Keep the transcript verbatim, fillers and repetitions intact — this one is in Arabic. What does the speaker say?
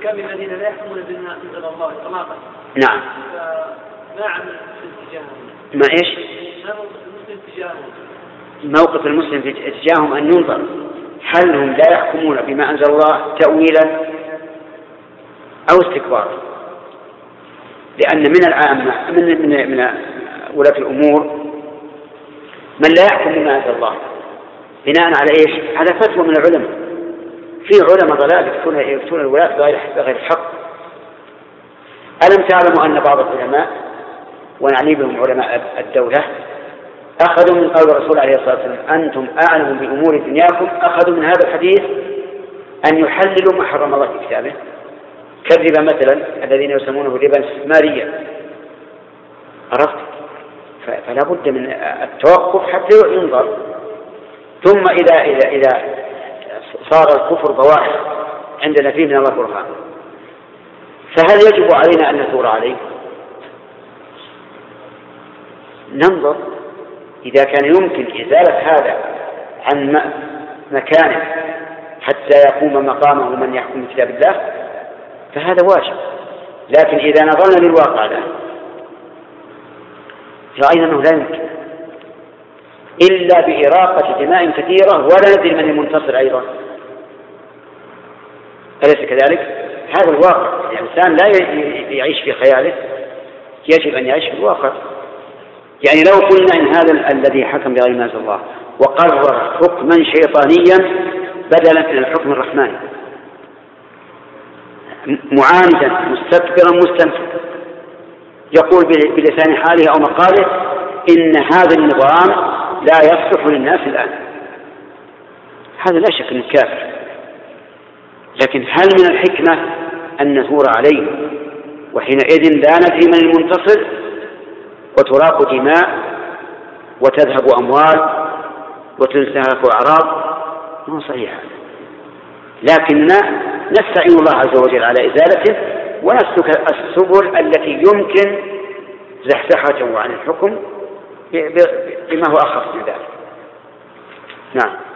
الحكام الذين لا يحكمون بما أنزل الله إطلاقا. نعم. ما عمل المسلم تجاههم؟ ما إيش؟ ما موقف المسلم تجاههم؟ موقف المسلم تجاههم أن ينظر هل هم لا يحكمون بما أنزل الله تأويلا أو استكبارا، لأن من العامة من من من ولاة الأمور من لا يحكم بما أنزل الله بناء على إيش؟ على فتوى من العلماء. في علماء ضلال يفتون الولاة بغير حق. ألم تعلموا أن بعض العلماء ونعني بهم علماء الدولة أخذوا من قول الرسول عليه الصلاة والسلام أنتم أعلم بأمور دنياكم، أخذوا من هذا الحديث أن يحللوا ما حرم الله في كتابه، كالربا مثلا الذين يسمونه ربا استثماريا. عرفت؟ فلا بد من التوقف حتى ينظر. ثم إذا إذا إذا صار الكفر بواحد عندنا فيه من الله برهان، فهل يجب علينا أن نثور عليه؟ ننظر إذا كان يمكن إزالة هذا عن مكانه حتى يقوم مقامه من يحكم كتاب الله فهذا واجب. لكن إذا نظرنا للواقع له رأينا أنه لا يمكن إلا بإراقة دماء كثيرة ولا ندري من المنتصر أيضا. أليس كذلك؟ هذا الواقع. الإنسان لا يعيش في خياله، يجب أن يعيش في الواقع. يعني لو قلنا إن هذا الذي حكم بغير ما أنزل الله وقرر حكما شيطانيا بدلا من الحكم الرحماني معاندا مستكبرا مستنفرا يقول بلسان حاله أو مقاله إن هذا النظام لا يصلح للناس الآن، هذا لا شك أنه كافر. لكن هل من الحكمة أن نثور عليه وحينئذ لا ندري من المنتصر وتراق دماء وتذهب أموال وتنتهك أعراض؟ ما صحيح. لكننا نستعين الله عز وجل على إزالته ونسلك السبل التي يمكن زحزحته عن الحكم بما هو أخف من ذلك. نعم.